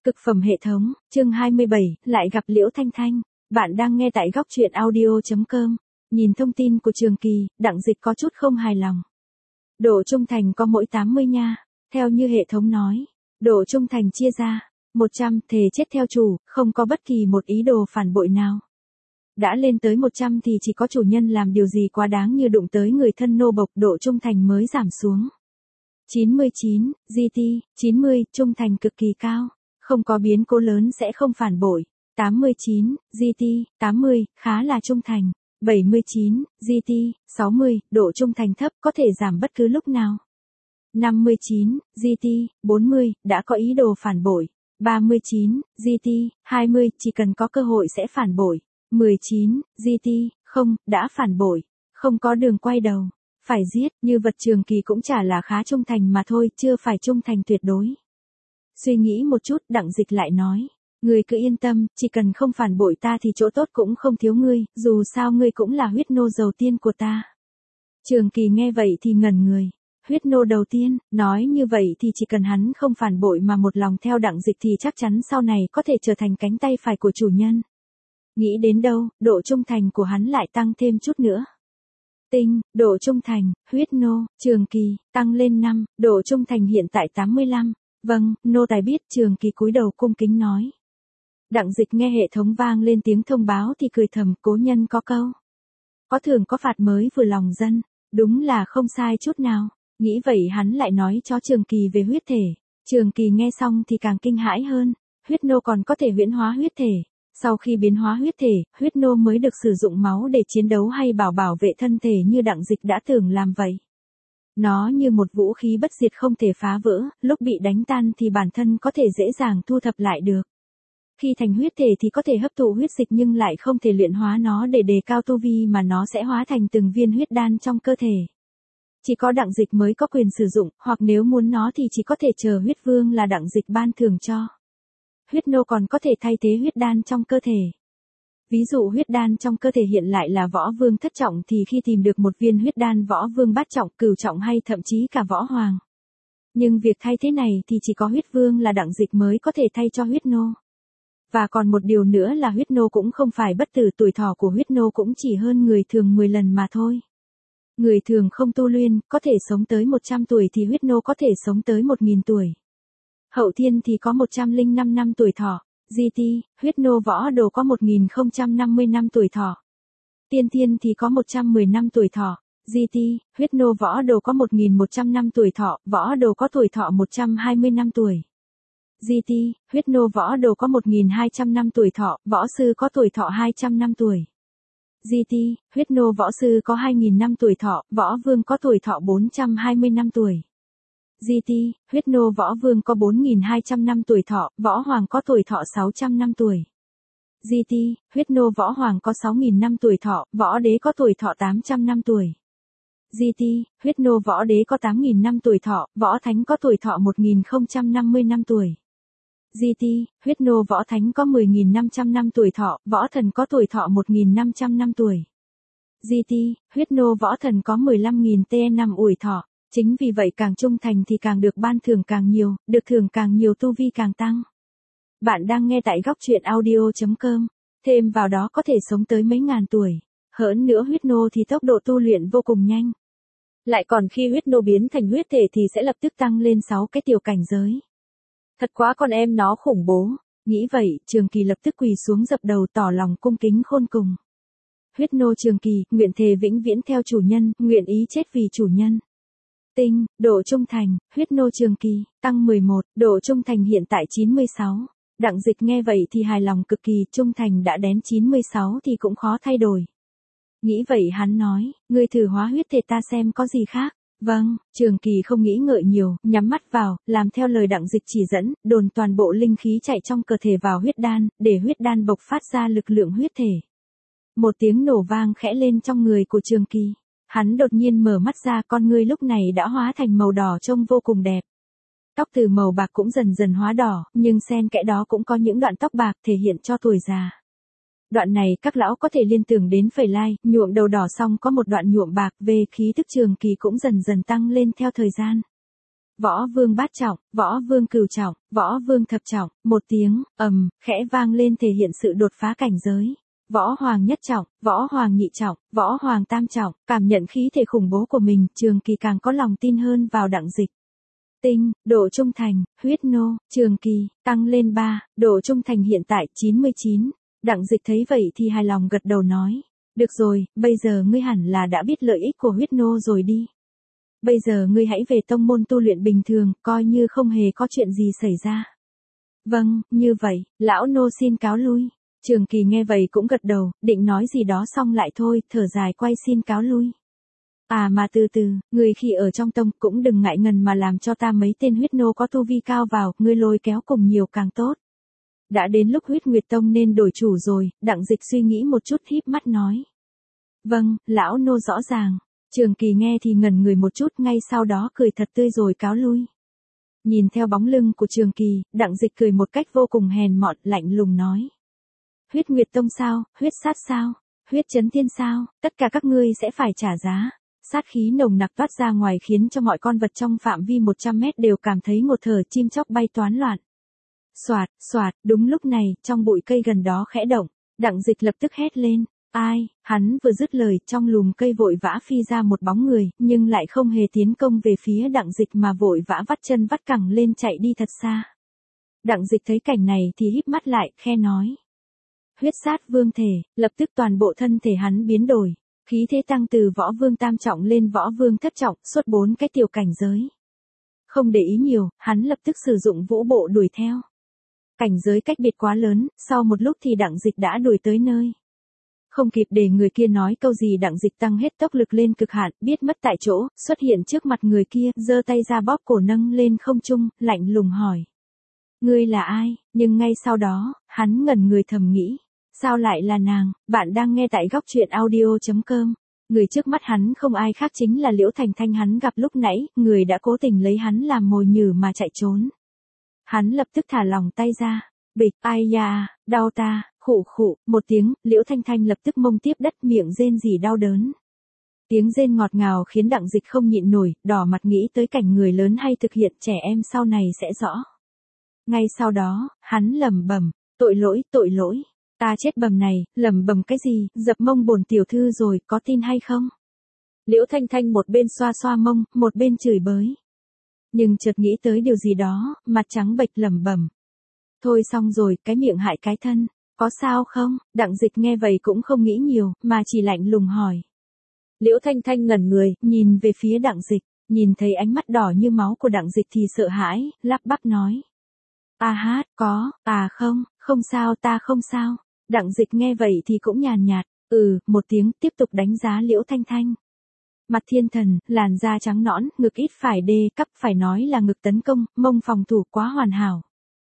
Cực phẩm hệ thống, chương 27, lại gặp Liễu Thanh Thanh. Bạn đang nghe tại góc truyện audio.com. Nhìn thông tin của Trường Kỳ, Đặng Dịch có chút không hài lòng. Độ trung thành có mỗi 80 nha. Theo như hệ thống nói, độ trung thành chia ra 100 thề chết theo chủ, không có bất kỳ một ý đồ phản bội nào. Đã lên tới 100 thì chỉ có chủ nhân làm điều gì quá đáng như đụng tới người thân nô bộc, độ trung thành mới giảm xuống. 99, GT, 90, trung thành cực kỳ cao. Không có biến cố lớn sẽ không phản bội. 89, GT, 80, khá là trung thành. 79, GT, 60, độ trung thành thấp có thể giảm bất cứ lúc nào. 59, GT, 40, đã có ý đồ phản bội. 39, GT, 20, chỉ cần có cơ hội sẽ phản bội. 19, GT, không, đã phản bội. Không có đường quay đầu. Phải giết, như vật Trường Kỳ cũng chả là khá trung thành mà thôi, chưa phải trung thành tuyệt đối. Suy nghĩ một chút, Đặng Dịch lại nói. Ngươi cứ yên tâm, chỉ cần không phản bội ta thì chỗ tốt cũng không thiếu ngươi, dù sao ngươi cũng là huyết nô đầu tiên của ta. Trường Kỳ nghe vậy thì ngẩn người. Huyết nô đầu tiên, nói như vậy thì chỉ cần hắn không phản bội mà một lòng theo Đặng Dịch thì chắc chắn sau này có thể trở thành cánh tay phải của chủ nhân. Nghĩ đến đâu, độ trung thành của hắn lại tăng thêm chút nữa. Tinh, độ trung thành, huyết nô, Trường Kỳ, tăng lên 5, độ trung thành hiện tại 85. Vâng, nô tài biết. Trường Kỳ cúi đầu cung kính nói. Đặng Dịch nghe hệ thống vang lên tiếng thông báo thì cười thầm, cố nhân có câu. Có thưởng có phạt mới vừa lòng dân, đúng là không sai chút nào. Nghĩ vậy hắn lại nói cho Trường Kỳ về huyết thể. Trường Kỳ nghe xong thì càng kinh hãi hơn, huyết nô còn có thể huyễn hóa huyết thể. Sau khi biến hóa huyết thể, huyết nô mới được sử dụng máu để chiến đấu hay bảo vệ thân thể như Đặng Dịch đã tưởng làm vậy. Nó như một vũ khí bất diệt không thể phá vỡ, lúc bị đánh tan thì bản thân có thể dễ dàng thu thập lại được. Khi thành huyết thể thì có thể hấp thụ huyết dịch nhưng lại không thể luyện hóa nó để đề cao tu vi mà nó sẽ hóa thành từng viên huyết đan trong cơ thể. Chỉ có Đặng Dịch mới có quyền sử dụng, hoặc nếu muốn nó thì chỉ có thể chờ huyết vương là Đặng Dịch ban thưởng cho. Huyết nô còn có thể thay thế huyết đan trong cơ thể. Ví dụ huyết đan trong cơ thể hiện lại là võ vương thất trọng thì khi tìm được một viên huyết đan võ vương bát trọng, cửu trọng hay thậm chí cả võ hoàng. Nhưng việc thay thế này thì chỉ có huyết vương là Đặng Dịch mới có thể thay cho huyết nô. Và còn một điều nữa là huyết nô cũng không phải bất tử, tuổi thọ của huyết nô cũng chỉ hơn người thường 10 lần mà thôi. Người thường không tu luyện, có thể sống tới 100 tuổi thì huyết nô có thể sống tới 1000 tuổi. Hậu thiên thì có 105 năm tuổi thọ. GT, huyết nô võ đồ có 1050 năm tuổi thọ. Tiên thiên thì có 110 năm tuổi thọ. GT, huyết nô võ đồ có 1100 năm tuổi thọ, võ đồ có tuổi thọ 120 năm tuổi. GT, huyết nô võ đồ có 1200 năm tuổi thọ, võ sư có tuổi thọ 200 năm tuổi. GT, huyết nô võ sư có 2000 năm tuổi thọ, võ vương có tuổi thọ 420 năm tuổi. GT, huyết nô võ vương có 4200 năm tuổi thọ, võ hoàng có tuổi thọ 600 năm tuổi. GT, huyết nô võ hoàng có 6000 năm tuổi thọ, võ đế có tuổi thọ 800 năm tuổi. GT, huyết nô võ đế có 8000 năm tuổi thọ, võ thánh có tuổi thọ 1050 năm tuổi. GT, huyết nô võ thánh có 10500 năm tuổi thọ, võ thần có tuổi thọ 1500 năm tuổi. GT, huyết nô võ thần có 15000 TN năm ủi thọ. Chính vì vậy càng trung thành thì càng được ban thưởng càng nhiều, được thưởng càng nhiều tu vi càng tăng. Bạn đang nghe tại góc truyện audio.com. Thêm vào đó có thể sống tới mấy ngàn tuổi. Hơn nữa huyết nô thì tốc độ tu luyện vô cùng nhanh. Lại còn khi huyết nô biến thành huyết thể thì sẽ lập tức tăng lên 6 cái tiểu cảnh giới. Thật quá con em nó khủng bố. Nghĩ vậy, Trường Kỳ lập tức quỳ xuống dập đầu tỏ lòng cung kính khôn cùng. Huyết nô Trường Kỳ, nguyện thề vĩnh viễn theo chủ nhân, nguyện ý chết vì chủ nhân. Tinh, độ trung thành, huyết nô Trường Kỳ, tăng 11, độ trung thành hiện tại 96. Đặng Dịch nghe vậy thì hài lòng cực kỳ, trung thành đã đến 96 thì cũng khó thay đổi. Nghĩ vậy hắn nói, ngươi thử hóa huyết thể ta xem có gì khác. Vâng, Trường Kỳ không nghĩ ngợi nhiều, nhắm mắt vào, làm theo lời Đặng Dịch chỉ dẫn, đồn toàn bộ linh khí chạy trong cơ thể vào huyết đan, để huyết đan bộc phát ra lực lượng huyết thể. Một tiếng nổ vang khẽ lên trong người của Trường Kỳ. Hắn đột nhiên mở mắt ra, con ngươi lúc này đã hóa thành màu đỏ trông vô cùng đẹp. Tóc từ màu bạc cũng dần dần hóa đỏ, nhưng xen kẽ đó cũng có những đoạn tóc bạc thể hiện cho tuổi già. Đoạn này các lão có thể liên tưởng đến Phẩy Lai, nhuộm đầu đỏ xong có một đoạn nhuộm bạc, về khí tức Trường Kỳ cũng dần dần tăng lên theo thời gian. Võ vương bát trọng, võ vương cửu trọng, võ vương thập trọng, một tiếng, khẽ vang lên thể hiện sự đột phá cảnh giới. Võ hoàng nhất trọng, võ hoàng nhị trọng, võ hoàng tam trọng, cảm nhận khí thể khủng bố của mình, Trường Kỳ càng có lòng tin hơn vào Đặng Dịch. Tinh, độ trung thành, huyết nô, Trường Kỳ, tăng lên 3, độ trung thành hiện tại 99. Đặng Dịch thấy vậy thì hài lòng gật đầu nói. Được rồi, bây giờ ngươi hẳn là đã biết lợi ích của huyết nô rồi đi. Bây giờ ngươi hãy về tông môn tu luyện bình thường, coi như không hề có chuyện gì xảy ra. Vâng, như vậy, lão nô xin cáo lui. Trường Kỳ nghe vậy cũng gật đầu, định nói gì đó xong lại thôi, thở dài quay xin cáo lui. À mà từ từ, người khi ở trong tông cũng đừng ngại ngần mà làm cho ta mấy tên huyết nô có tu vi cao vào, ngươi lôi kéo cùng nhiều càng tốt. Đã đến lúc huyết nguyệt tông nên đổi chủ rồi, Đặng Dịch suy nghĩ một chút híp mắt nói. Vâng, lão nô rõ ràng. Trường Kỳ nghe thì ngẩn người một chút, ngay sau đó cười thật tươi rồi cáo lui. Nhìn theo bóng lưng của Trường Kỳ, Đặng Dịch cười một cách vô cùng hèn mọn, lạnh lùng nói. Huyết nguyệt tông sao, huyết sát sao, huyết chấn thiên sao, tất cả các ngươi sẽ phải trả giá. Sát khí nồng nặc toát ra ngoài khiến cho mọi con vật trong phạm vi 100 mét đều cảm thấy ngột thở, chim chóc bay toán loạn. Soạt, soạt, đúng lúc này, trong bụi cây gần đó khẽ động, Đặng Dịch lập tức hét lên. Ai, hắn vừa dứt lời, trong lùm cây vội vã phi ra một bóng người, nhưng lại không hề tiến công về phía Đặng Dịch mà vội vã vắt chân vắt cẳng lên chạy đi thật xa. Đặng Dịch thấy cảnh này thì híp mắt lại, khe nói. Huyết sát vương thể, lập tức toàn bộ thân thể hắn biến đổi, khí thế tăng từ võ vương tam trọng lên võ vương thất trọng, suốt 4 cái tiểu cảnh giới. Không để ý nhiều, hắn lập tức sử dụng vũ bộ đuổi theo. Cảnh giới cách biệt quá lớn, sau một lúc thì Đặng Dịch đã đuổi tới nơi. Không kịp để người kia nói câu gì, Đặng Dịch tăng hết tốc lực lên cực hạn, biết mất tại chỗ, xuất hiện trước mặt người kia, giơ tay ra bóp cổ nâng lên không trung, lạnh lùng hỏi. Ngươi là ai? Nhưng ngay sau đó, hắn ngẩn người thầm nghĩ. Sao lại là nàng? Bạn đang nghe tại góc truyện audio.com. Người trước mắt hắn không ai khác chính là Liễu Thành Thanh hắn gặp lúc nãy, người đã cố tình lấy hắn làm mồi nhử mà chạy trốn. Hắn lập tức thả lỏng tay ra. Bịch, ai da, đau ta, khụ khụ, một tiếng, Liễu Thanh Thanh lập tức mông tiếp đất, miệng rên rỉ đau đớn. Tiếng rên ngọt ngào khiến Đặng Dịch không nhịn nổi, đỏ mặt nghĩ tới cảnh người lớn hay thực hiện trẻ em sau này sẽ rõ. Ngay sau đó, hắn lẩm bẩm, tội lỗi, ta chết bầm này, lẩm bẩm cái gì, dập mông bổn tiểu thư rồi, có tin hay không? Liễu Thanh Thanh một bên xoa xoa mông, một bên chửi bới. Nhưng chợt nghĩ tới điều gì đó, mặt trắng bệch lẩm bẩm. Thôi xong rồi, cái miệng hại cái thân, có sao không? Đặng Dịch nghe vậy cũng không nghĩ nhiều, mà chỉ lạnh lùng hỏi. Liễu Thanh Thanh ngẩn người, nhìn về phía Đặng Dịch, nhìn thấy ánh mắt đỏ như máu của Đặng Dịch thì sợ hãi, lắp bắp nói. À hát, có, không sao, ta không sao. Đặng Dịch nghe vậy thì cũng nhàn nhạt, một tiếng, tiếp tục đánh giá Liễu Thanh Thanh. Mặt thiên thần, làn da trắng nõn, ngực ít phải đê cấp, phải nói là ngực tấn công, mông phòng thủ quá hoàn hảo.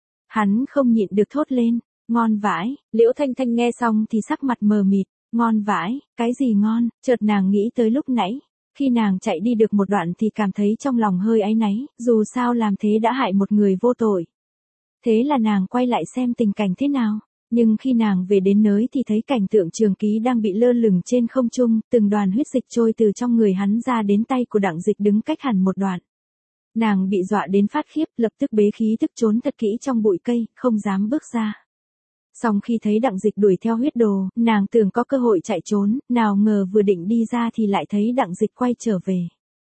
Hắn không nhịn được thốt lên, ngon vãi. Liễu Thanh Thanh nghe xong thì sắc mặt mờ mịt, ngon vãi, cái gì ngon? Chợt nàng nghĩ tới lúc nãy, khi nàng chạy đi được một đoạn thì cảm thấy trong lòng hơi áy náy, dù sao làm thế đã hại một người vô tội. Thế là nàng quay lại xem tình cảnh thế nào. Nhưng khi nàng về đến nơi thì thấy cảnh tượng Trường Ký đang bị lơ lửng trên không trung, từng đoàn huyết dịch trôi từ trong người hắn ra đến tay của Đặng Dịch đứng cách hẳn một đoạn. Nàng bị dọa đến phát khiếp, lập tức bế khí thức trốn thật kỹ trong bụi cây, không dám bước ra. Song khi thấy Đặng Dịch đuổi theo huyết đồ, nàng tưởng có cơ hội chạy trốn, nào ngờ vừa định đi ra thì lại thấy Đặng Dịch quay trở về.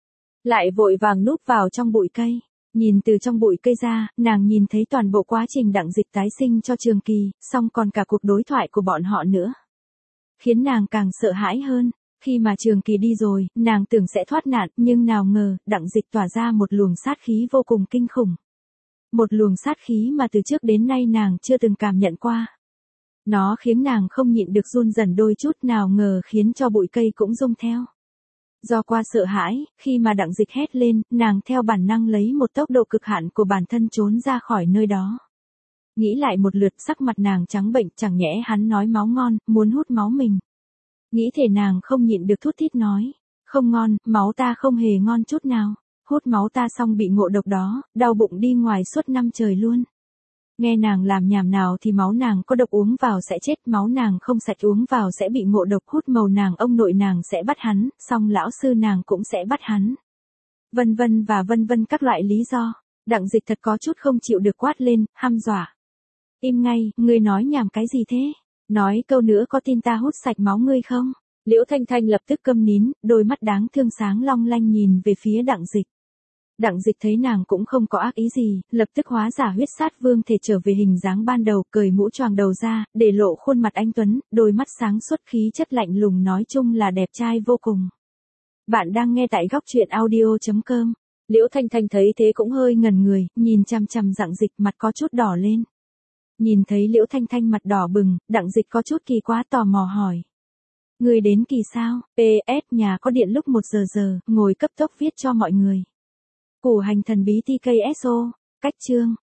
Lại vội vàng núp vào trong bụi cây. Nhìn từ trong bụi cây ra, nàng nhìn thấy toàn bộ quá trình Đặng Dịch tái sinh cho Trường Kỳ, song còn cả cuộc đối thoại của bọn họ nữa. Khiến nàng càng sợ hãi hơn, khi mà Trường Kỳ đi rồi, nàng tưởng sẽ thoát nạn, nhưng nào ngờ, Đặng Dịch tỏa ra một luồng sát khí vô cùng kinh khủng. Một luồng sát khí mà từ trước đến nay nàng chưa từng cảm nhận qua. Nó khiến nàng không nhịn được run rẩy đôi chút, nào ngờ khiến cho bụi cây cũng rung theo. Do qua sợ hãi, khi mà Đặng Dịch hét lên, nàng theo bản năng lấy một tốc độ cực hạn của bản thân trốn ra khỏi nơi đó. Nghĩ lại một lượt, sắc mặt nàng trắng bệch, chẳng nhẽ hắn nói máu ngon, muốn hút máu mình. Nghĩ thể nàng không nhịn được thút thít nói, không ngon, máu ta không hề ngon chút nào, hút máu ta xong bị ngộ độc đó, đau bụng đi ngoài suốt 5 trời luôn. Nghe nàng làm nhảm nào thì máu nàng có độc uống vào sẽ chết, máu nàng không sạch uống vào sẽ bị ngộ độc, hút màu nàng ông nội nàng sẽ bắt hắn, xong lão sư nàng cũng sẽ bắt hắn. vân vân và vân vân các loại lý do. Đặng Dịch thật có chút không chịu được quát lên, hăm dọa. Im ngay, ngươi nói nhảm cái gì thế? Nói câu nữa có tin ta hút sạch máu ngươi không? Liễu Thanh Thanh lập tức câm nín, đôi mắt đáng thương sáng long lanh nhìn về phía Đặng Dịch. Đặng Dịch thấy nàng cũng không có ác ý gì, lập tức hóa giả huyết sát vương thể trở về hình dáng ban đầu, cởi mũ choàng đầu ra, để lộ khuôn mặt anh tuấn, đôi mắt sáng xuất khí chất lạnh lùng, nói chung là đẹp trai vô cùng. Bạn đang nghe tại góc truyện audio.com. Liễu Thanh Thanh thấy thế cũng hơi ngẩn người, nhìn chằm chằm Đặng Dịch, mặt có chút đỏ lên. Nhìn thấy Liễu Thanh Thanh mặt đỏ bừng, Đặng Dịch có chút kỳ quá tò mò hỏi. Người đến kỳ sao? PS nhà có điện lúc 1 giờ, ngồi cấp tốc viết cho mọi người. Củ hành thần bí TKSO, cách chương.